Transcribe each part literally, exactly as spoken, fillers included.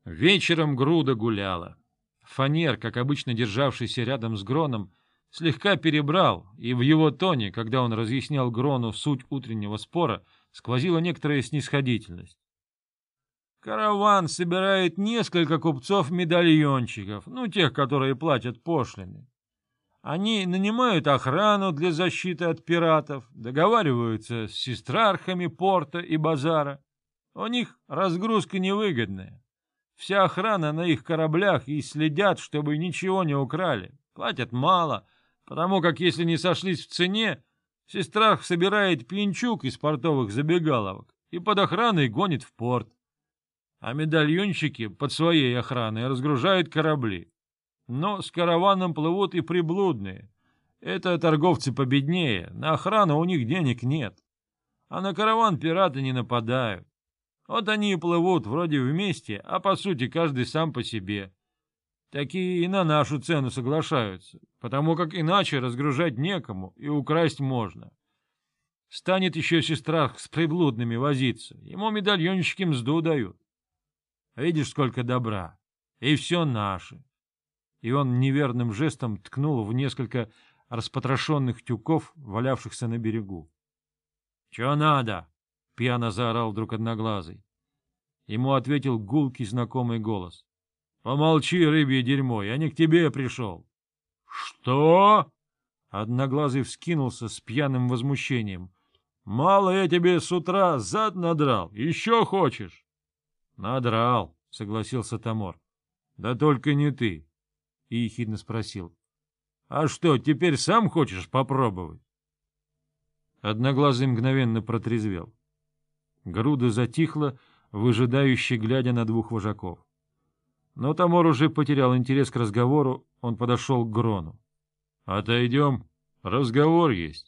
Вечером Груда гуляла. Фанер, как обычно державшийся рядом с Гроном, слегка перебрал, и в его тоне, когда он разъяснял Грону суть утреннего спора, сквозила некоторая снисходительность. Караван собирает несколько купцов-медальонщиков, ну, тех, которые платят пошлины. Они нанимают охрану для защиты от пиратов, договариваются с сестрархами порта и базара. У них разгрузка невыгодная. Вся охрана на их кораблях и следят, чтобы ничего не украли. Платят мало, потому как если не сошлись в цене, сестрарх собирает пьянчук из портовых забегаловок и под охраной гонит в порт. А медальонщики под своей охраной разгружают корабли. Но с караваном плывут и приблудные. Это торговцы победнее, на охрану у них денег нет. А на караван пираты не нападают. Вот они и плывут вроде вместе, а по сути каждый сам по себе. Такие и на нашу цену соглашаются, потому как иначе разгружать некому и украсть можно. Станет еще сестра с приблудными возиться, ему медальонщики мзду дают. Видишь, сколько добра, и все наше. И он неверным жестом ткнул в несколько распотрошенных тюков, валявшихся на берегу. — Чего надо? — пьяно заорал вдруг Одноглазый. Ему ответил гулкий знакомый голос. — Помолчи, рыбье дерьмо, я не к тебе пришел. — Что? — Одноглазый вскинулся с пьяным возмущением. — Мало я тебе с утра зад надрал, еще хочешь? — Надрал, — согласился Тамор. — Да только не ты. И ехидно спросил. — А что, теперь сам хочешь попробовать? Одноглазый мгновенно протрезвел. Груда затихла, выжидающе глядя на двух вожаков. Но Тамор уже потерял интерес к разговору, он подошел к Грону. — Отойдем, разговор есть.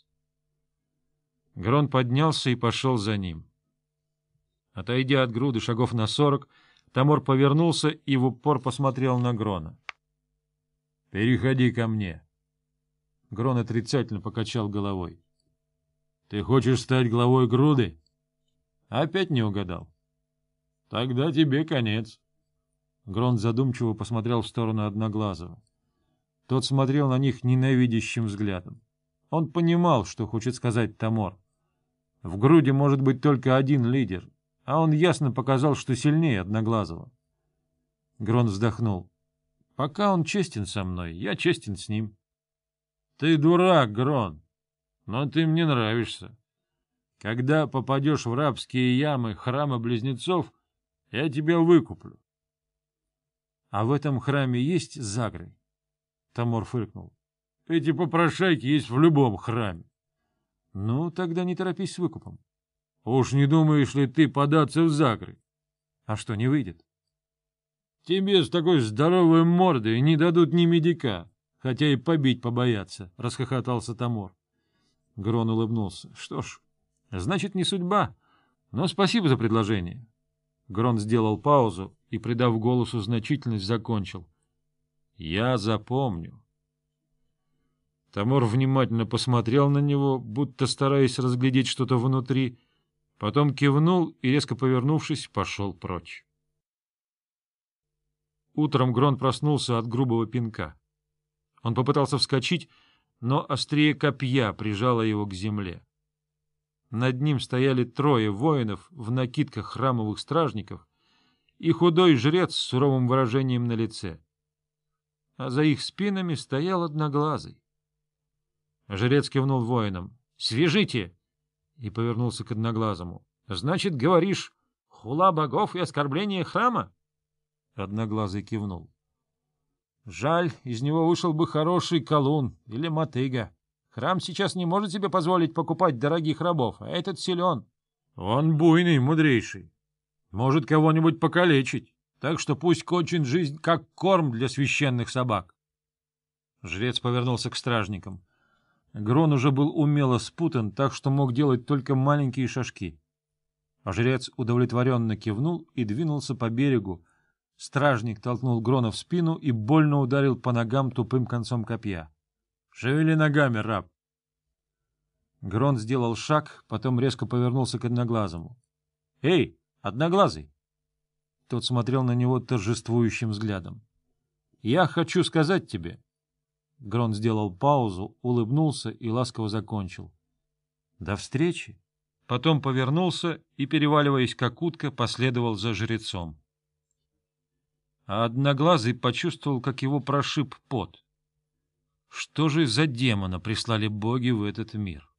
Грон поднялся и пошел за ним. Отойдя от Груды шагов на сорок, Тамор повернулся и в упор посмотрел на Грона. — Переходи ко мне. Грон отрицательно покачал головой. — Ты хочешь стать главой Груды? — Опять не угадал. — Тогда тебе конец. Грон задумчиво посмотрел в сторону Одноглазого. Тот смотрел на них ненавидящим взглядом. Он понимал, что хочет сказать Тамор. В Груде может быть только один лидер, а он ясно показал, что сильнее Одноглазого. Грон вздохнул. — Пока он честен со мной, я честен с ним. — Ты дурак, Грон, но ты мне нравишься. Когда попадешь в рабские ямы храма близнецов, я тебя выкуплю. — А в этом храме есть Загры? Тамор фыркнул. — Эти попрошайки есть в любом храме. — Ну, тогда не торопись с выкупом. — Уж не думаешь ли ты податься в Загры? — А что, не выйдет? — Тебе с такой здоровой мордой не дадут ни медика, хотя и побить побоятся, — расхохотался Тамор. Грон улыбнулся. — Что ж, значит, не судьба, но спасибо за предложение. Грон сделал паузу и, придав голосу значительность, закончил. — Я запомню. Тамор внимательно посмотрел на него, будто стараясь разглядеть что-то внутри, потом кивнул и, резко повернувшись, пошел прочь. Утром Грон проснулся от грубого пинка. Он попытался вскочить, но острие копья прижало его к земле. Над ним стояли трое воинов в накидках храмовых стражников и худой жрец с суровым выражением на лице. А за их спинами стоял Одноглазый. Жрец кивнул воинам. — Свяжите! И повернулся к Одноглазому. — Значит, говоришь, хула богов и оскорбление храма? Одноглазый кивнул. — Жаль, из него вышел бы хороший колун или мотыга. Храм сейчас не может себе позволить покупать дорогих рабов, а этот силен. Он буйный, мудрейший. Может кого-нибудь покалечить, так что пусть кончит жизнь как корм для священных собак. Жрец повернулся к стражникам. Грон уже был умело спутан, так что мог делать только маленькие шажки. А жрец удовлетворенно кивнул и двинулся по берегу. Стражник толкнул Грона в спину и больно ударил по ногам тупым концом копья. — Шевели ногами, раб! Грон сделал шаг, потом резко повернулся к Одноглазому. — Эй, Одноглазый! Тот смотрел на него торжествующим взглядом. — Я хочу сказать тебе... Грон сделал паузу, улыбнулся и ласково закончил. — До встречи. Потом повернулся и, переваливаясь как утка, последовал за жрецом. А Одноглазый почувствовал, как его прошиб пот. Что же за демона прислали боги в этот мир?